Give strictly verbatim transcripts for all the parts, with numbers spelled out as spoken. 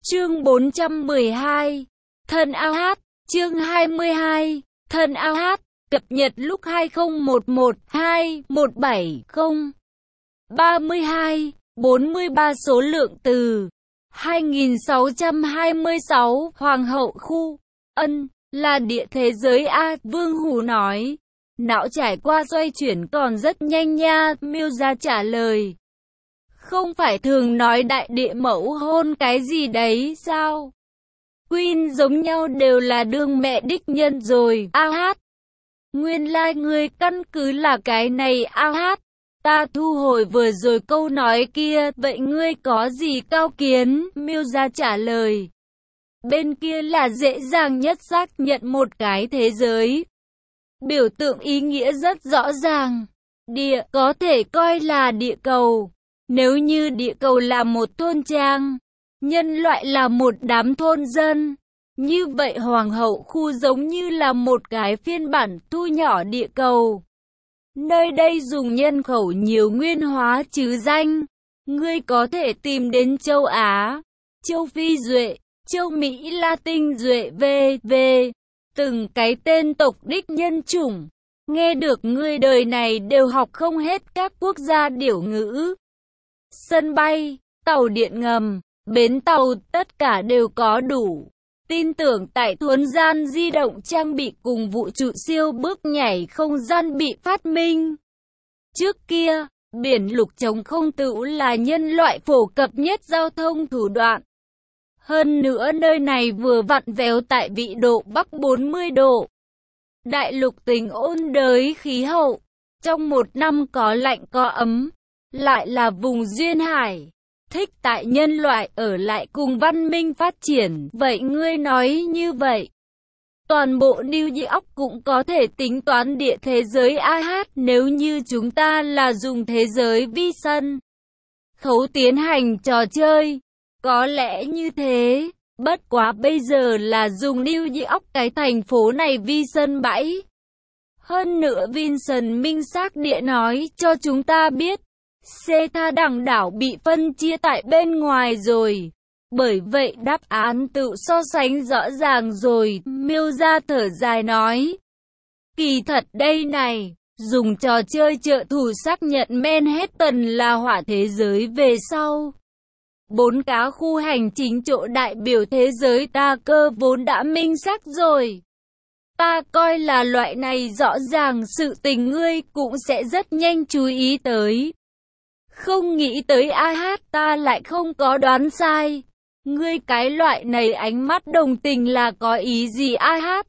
Chương bốn trăm mười hai, Thân a hát, chương hai mươi hai, Thân a hát, cập nhật lúc hai không một một hai một bảy không ba mươi hai bốn mươi ba số lượng từ hai nghìn sáu trăm hai mươi sáu. Hoàng hậu khu Ân là địa thế giới A. Vương Hủ nói. Não trải qua xoay chuyển còn rất nhanh nha. Miêu Gia trả lời. Không phải thường nói đại địa mẫu hôn cái gì đấy sao? Queen giống nhau đều là đương mẹ đích nhân rồi. A hát. Nguyên lai like ngươi căn cứ là cái này. A hát. Ta thu hồi vừa rồi câu nói kia. Vậy ngươi có gì cao kiến? Miêu Gia trả lời. Bên kia là dễ dàng nhất xác nhận một cái thế giới. Biểu tượng ý nghĩa rất rõ ràng. Địa có thể coi là địa cầu. Nếu như địa cầu là một thôn trang, nhân loại là một đám thôn dân, như vậy hoàng hậu khu giống như là một cái phiên bản thu nhỏ địa cầu. Nơi đây dùng nhân khẩu nhiều nguyên hóa chứ danh. Ngươi có thể tìm đến châu Á, châu Phi Duệ, châu Mỹ Latin Duệ vân vân từng cái tên tộc đích nhân chủng. Nghe được ngươi đời này đều học không hết các quốc gia điểu ngữ. Sân bay, tàu điện ngầm, bến tàu tất cả đều có đủ. Tin tưởng tại thuấn gian di động trang bị cùng vũ trụ siêu bước nhảy không gian bị phát minh. Trước kia, biển lục trống không tựu là nhân loại phổ cập nhất giao thông thủ đoạn. Hơn nữa nơi này vừa vặn véo tại vị độ Bắc bốn mươi độ. Đại lục tình ôn đới khí hậu, trong một năm có lạnh có ấm, lại là vùng duyên hải. Thích tại nhân loại ở lại cùng văn minh phát triển. Vậy ngươi nói như vậy, toàn bộ New York cũng có thể tính toán địa thế giới A hát nếu như chúng ta là dùng thế giới vi sân khấu tiến hành trò chơi. Có lẽ như thế, bất quá bây giờ là dùng New York cái thành phố này vi sân bãi. Hơn nữa Vincent minh xác địa nói cho chúng ta biết, Ceta đẳng đảo bị phân chia tại bên ngoài rồi. Bởi vậy đáp án tự so sánh rõ ràng rồi. Miêu Gia thở dài nói. Kỳ thật đây này, dùng trò chơi trợ thủ xác nhận Manhattan là hỏa thế giới về sau. Bốn cá khu hành chính chỗ đại biểu thế giới ta cơ vốn đã minh xác rồi. Ta coi là loại này rõ ràng sự tình ngươi cũng sẽ rất nhanh chú ý tới. Không nghĩ tới A hát ta lại không có đoán sai. Ngươi cái loại này ánh mắt đồng tình là có ý gì A hát?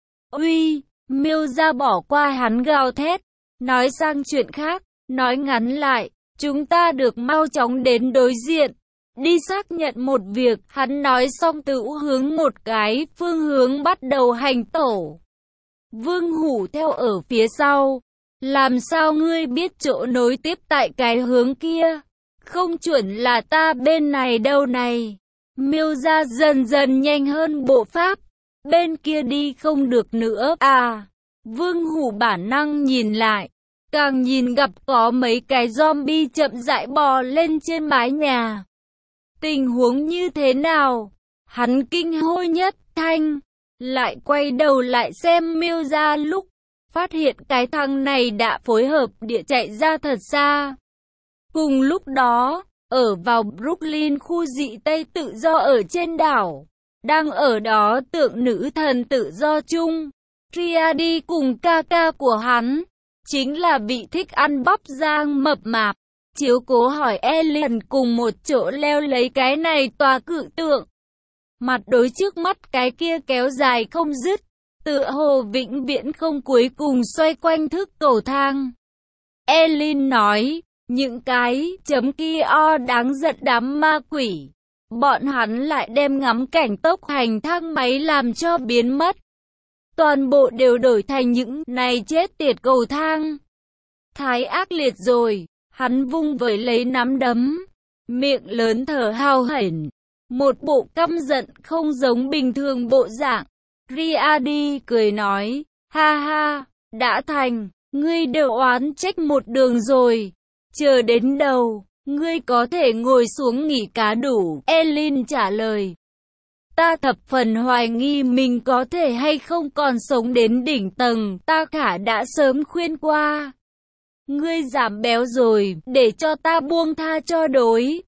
Uy, Miêu Gia bỏ qua hắn gào thét, nói sang chuyện khác, nói ngắn lại, chúng ta được mau chóng đến đối diện, đi xác nhận một việc. Hắn nói xong tự hướng một cái phương hướng bắt đầu hành tổ. Vương Hủ theo ở phía sau. Làm sao ngươi biết chỗ nối tiếp tại cái hướng kia? Không chuẩn là ta bên này đâu này. Miêu Gia dần dần nhanh hơn bộ pháp. Bên kia đi không được nữa à. Vương Hủ bản năng nhìn lại. Càng nhìn gặp có mấy cái zombie chậm rãi bò lên trên mái nhà. Tình huống như thế nào? Hắn kinh hôi nhất thanh. Lại quay đầu lại xem Miêu Gia lúc phát hiện cái thằng này đã phối hợp địa chạy ra thật xa. Cùng lúc đó, ở vào Brooklyn khu dị Tây tự do ở trên đảo, đang ở đó tượng nữ thần tự do chung, Triadi cùng ca ca của hắn, chính là vị thích ăn bắp rang mập mạp, chiếu cố hỏi Alien cùng một chỗ leo lấy cái này tòa cự tượng. Mặt đối trước mắt cái kia kéo dài không dứt. Tựa hồ vĩnh viễn không cuối cùng xoay quanh thức cầu thang. Elin nói, những cái chấm kia o đáng giận đám ma quỷ. Bọn hắn lại đem ngắm cảnh tốc hành thang máy làm cho biến mất. Toàn bộ đều đổi thành những này chết tiệt cầu thang. Thái ác liệt rồi, hắn vung vẩy lấy nắm đấm. Miệng lớn thở hào hển. Một bộ căm giận không giống bình thường bộ dạng. Riadi cười nói, ha ha, đã thành, ngươi đều oán trách một đường rồi, chờ đến đầu, ngươi có thể ngồi xuống nghỉ cá đủ. Elin trả lời, Ta thập phần hoài nghi mình có thể hay không còn sống đến đỉnh tầng, ta khả đã sớm khuyên qua. Ngươi giảm béo rồi, để cho ta buông tha cho đối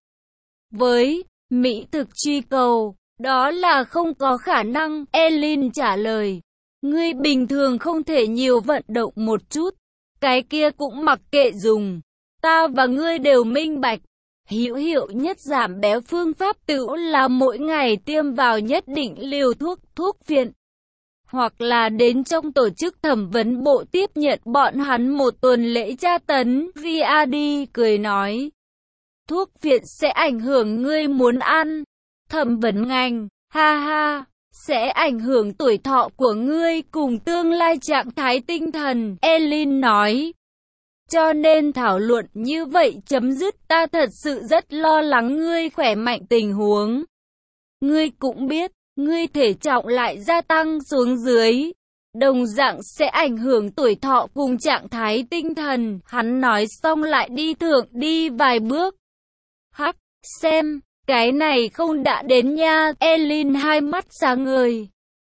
với mỹ thực truy cầu, đó là không có khả năng, Elin trả lời. Ngươi bình thường không thể nhiều vận động một chút, cái kia cũng mặc kệ dùng. Ta và ngươi đều minh bạch, hữu hiệu nhất giảm béo phương pháp tựu là mỗi ngày tiêm vào nhất định liều thuốc, thuốc viện. Hoặc là đến trong tổ chức thẩm vấn bộ tiếp nhận bọn hắn một tuần lễ tra tấn, Riadi cười nói. Thuốc viện sẽ ảnh hưởng ngươi muốn ăn. Thẩm vấn ngành, ha ha, sẽ ảnh hưởng tuổi thọ của ngươi cùng tương lai trạng thái tinh thần, Elin nói. Cho nên thảo luận như vậy chấm dứt, ta thật sự rất lo lắng ngươi khỏe mạnh tình huống. Ngươi cũng biết, ngươi thể trọng lại gia tăng xuống dưới, đồng dạng sẽ ảnh hưởng tuổi thọ cùng trạng thái tinh thần. Hắn nói xong lại đi thượng đi vài bước. Hắc, xem, cái này không đã đến nha, Elin hai mắt sáng ngời.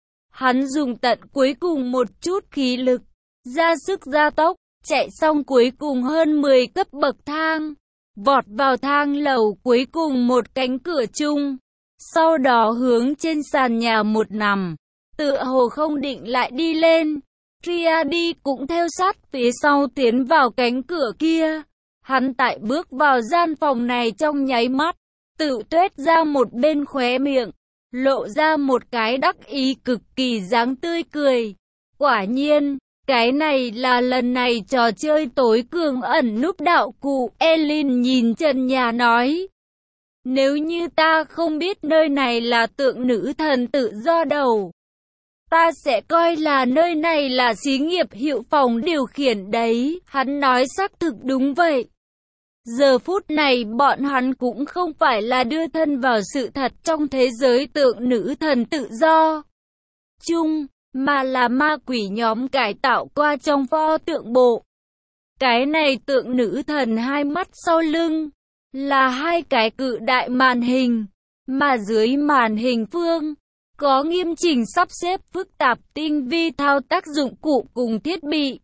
Hắn dùng tận cuối cùng một chút khí lực, ra sức gia tốc, chạy xong cuối cùng hơn mười cấp bậc thang, vọt vào thang lầu cuối cùng một cánh cửa chung. Sau đó hướng trên sàn nhà một nằm, tựa hồ không định lại đi lên. Riadi cũng theo sát phía sau tiến vào cánh cửa kia. Hắn tại bước vào gian phòng này trong nháy mắt, tự tuét ra một bên khóe miệng, lộ ra một cái đắc ý cực kỳ dáng tươi cười. Quả nhiên, cái này là lần này trò chơi tối cường ẩn núp đạo cụ, Elin nhìn trần nhà nói. Nếu như ta không biết nơi này là tượng nữ thần tự do đầu, ta sẽ coi là nơi này là xí nghiệp hiệu phòng điều khiển đấy. Hắn nói xác thực đúng vậy. Giờ phút này bọn hắn cũng không phải là đưa thân vào sự thật trong thế giới tượng nữ thần tự do chung, mà là ma quỷ nhóm cải tạo qua trong pho tượng bộ. Cái này tượng nữ thần hai mắt sau lưng là hai cái cự đại màn hình, mà dưới màn hình phương có nghiêm chỉnh sắp xếp phức tạp tinh vi thao tác dụng cụ cùng thiết bị.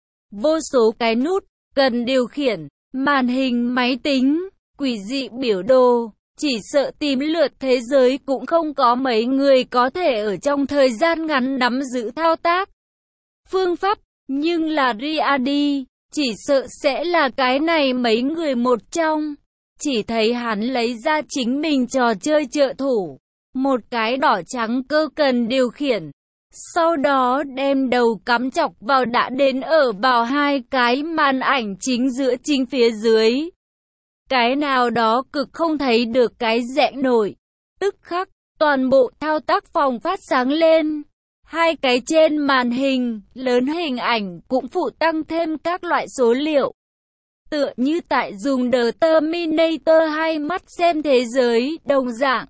Vô số cái nút cần điều khiển, màn hình máy tính, quỷ dị biểu đồ, chỉ sợ tìm lượt thế giới cũng không có mấy người có thể ở trong thời gian ngắn nắm giữ thao tác phương pháp, nhưng là Riadi, chỉ sợ sẽ là cái này mấy người một trong. Chỉ thấy hắn lấy ra chính mình trò chơi trợ thủ, một cái đỏ trắng cơ cần điều khiển, sau đó đem đầu cắm chọc vào đã đến ở vào hai cái màn ảnh chính giữa chính phía dưới. Cái nào đó cực không thấy được cái rẽ nổi. Tức khắc, toàn bộ thao tác phòng phát sáng lên. Hai cái trên màn hình, lớn hình ảnh cũng phụ tăng thêm các loại số liệu. Tựa như tại dùng The Terminator hai mắt xem thế giới, đồng dạng.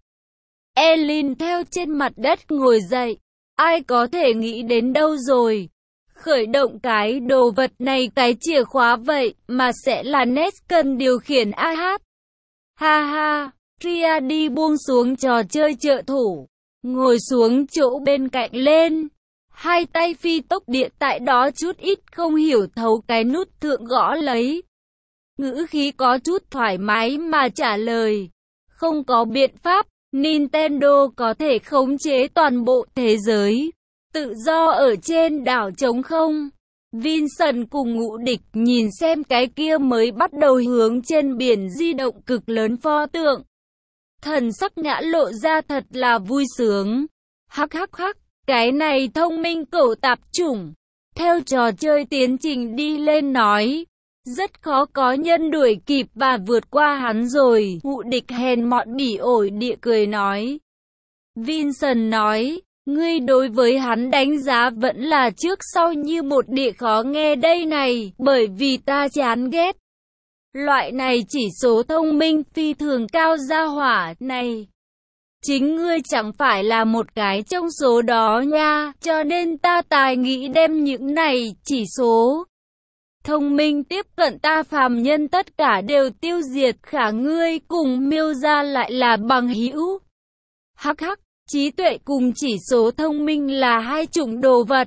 Elin theo trên mặt đất ngồi dậy. Ai có thể nghĩ đến đâu rồi? Khởi động cái đồ vật này cái chìa khóa vậy, mà sẽ là Ness cần điều khiển a hát. Ha ha, Riadi buông xuống trò chơi trợ thủ, ngồi xuống chỗ bên cạnh lên. Hai tay phi tốc địa tại đó chút ít không hiểu thấu cái nút thượng gõ lấy. Ngữ khí có chút thoải mái mà trả lời. Không có biện pháp, Nintendo có thể khống chế toàn bộ thế giới. Tự do ở trên đảo trống không. Vincent cùng Ngũ Địch nhìn xem cái kia mới bắt đầu hướng trên biển di động cực lớn pho tượng. Thần sắc nhã lộ ra thật là vui sướng. Hắc hắc hắc, cái này thông minh cẩu tạp chủng. Theo trò chơi tiến trình đi lên nói, rất khó có nhân đuổi kịp và vượt qua hắn rồi. Ngũ Địch hèn mọn bỉ ổi địa cười nói. Vincent nói, ngươi đối với hắn đánh giá vẫn là trước sau như một địa khó nghe đây này, bởi vì ta chán ghét loại này chỉ số thông minh phi thường cao gia hỏa này. Chính ngươi chẳng phải là một cái trong số đó nha, cho nên ta tài nghĩ đem những này chỉ số thông minh tiếp cận ta phàm nhân tất cả đều tiêu diệt, khả ngươi cùng Miêu gia lại là bằng hữu. Hắc hắc, Trí tuệ cùng chỉ số thông minh là hai chủng đồ vật.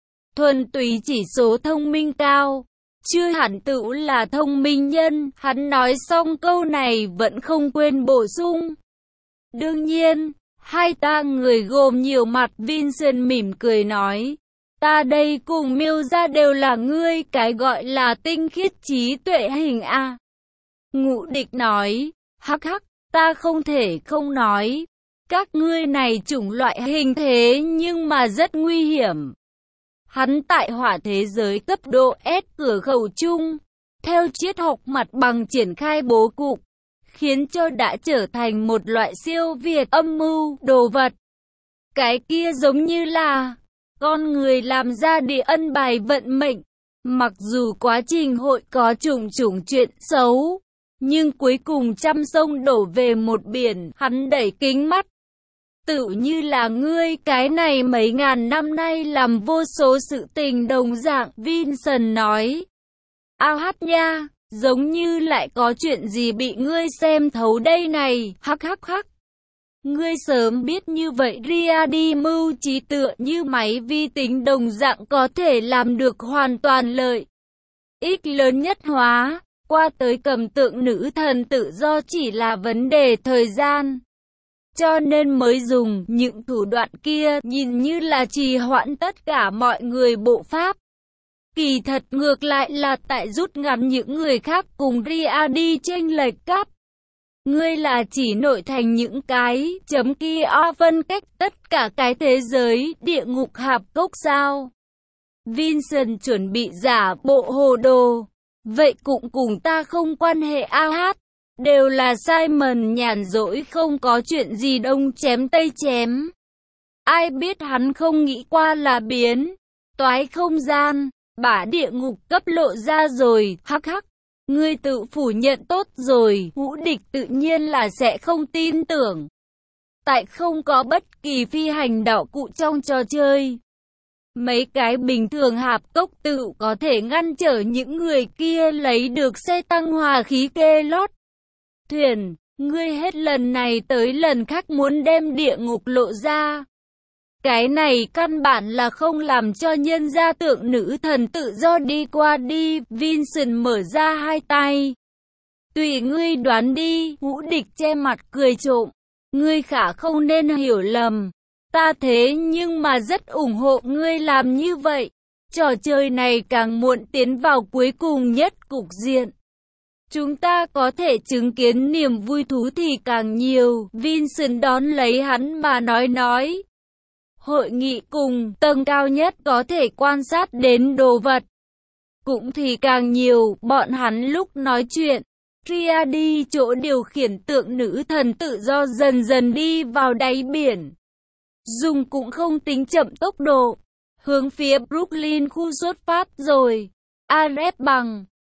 Thuần túy chỉ số thông minh cao, chưa hẳn tựu là thông minh nhân. Hắn nói xong câu này vẫn không quên bổ sung. Đương nhiên, hai ta người gồm nhiều mặt. Vincent mỉm cười nói. Ta đây cùng miêu ra đều là ngươi cái gọi là tinh khiết trí tuệ hình A. Ngũ Địch nói. Hắc hắc, ta không thể không nói. Các ngươi này chủng loại hình thế nhưng mà rất nguy hiểm. Hắn tại hỏa thế giới cấp độ S cửa khẩu chung, theo triết học mặt bằng triển khai bố cục, khiến cho đã trở thành một loại siêu việt âm mưu đồ vật. Cái kia giống như là con người làm ra địa ân bài vận mệnh. Mặc dù quá trình hội có trùng trùng chuyện xấu, nhưng cuối cùng trăm sông đổ về một biển. Hắn đẩy kính mắt. Tự như là ngươi cái này mấy ngàn năm nay làm vô số sự tình đồng dạng. Vincent nói. Ao hát nha, giống như lại có chuyện gì bị ngươi xem thấu đây này. Hắc hắc hắc. Ngươi sớm biết như vậy ria đi mưu trí tựa như máy vi tính đồng dạng có thể làm được hoàn toàn lợi ích lớn nhất hóa. Qua tới cầm tượng nữ thần tự do chỉ là vấn đề thời gian. Cho nên mới dùng những thủ đoạn kia nhìn như là trì hoãn tất cả mọi người bộ pháp. Kỳ thật ngược lại là tại rút ngắn những người khác cùng ria đi chênh lệch cấp. Ngươi là chỉ nội thành những cái chấm kia phân cách tất cả cái thế giới địa ngục hạp cốc sao? Vincent chuẩn bị giả bộ hồ đồ. Vậy cũng cùng ta không quan hệ a hát. Đều là Simon nhàn rỗi không có chuyện gì đông chém tây chém. Ai biết hắn không nghĩ qua là biến toái không gian, bả địa ngục cấp lộ ra rồi. Hắc hắc. Ngươi tự phủ nhận tốt rồi. Ngũ Địch tự nhiên là sẽ không tin tưởng. Tại không có bất kỳ phi hành đạo cụ trong trò chơi. Mấy cái bình thường hạp cốc tự có thể ngăn trở những người kia lấy được xe tăng hỏa khí kê lót. Thuyền, ngươi hết lần này tới lần khác muốn đem địa ngục lộ ra. Cái này căn bản là không làm cho nhân gia tượng nữ thần tự do đi qua đi. Vincent mở ra hai tay. Tùy ngươi đoán đi. Ngũ Địch che mặt cười trộm. Ngươi khả không nên hiểu lầm. Ta thế nhưng mà rất ủng hộ ngươi làm như vậy. Trò chơi này càng muộn tiến vào cuối cùng nhất cục diện, chúng ta có thể chứng kiến niềm vui thú thì càng nhiều. Vincent đón lấy hắn mà nói nói. Hội nghị cùng tầng cao nhất có thể quan sát đến đồ vật cũng thì càng nhiều. Bọn hắn lúc nói chuyện, Ria đi chỗ điều khiển tượng nữ thần tự do dần dần đi vào đáy biển. Dùng cũng không tính chậm tốc độ, hướng phía Brooklyn khu xuất phát rồi. Aref bằng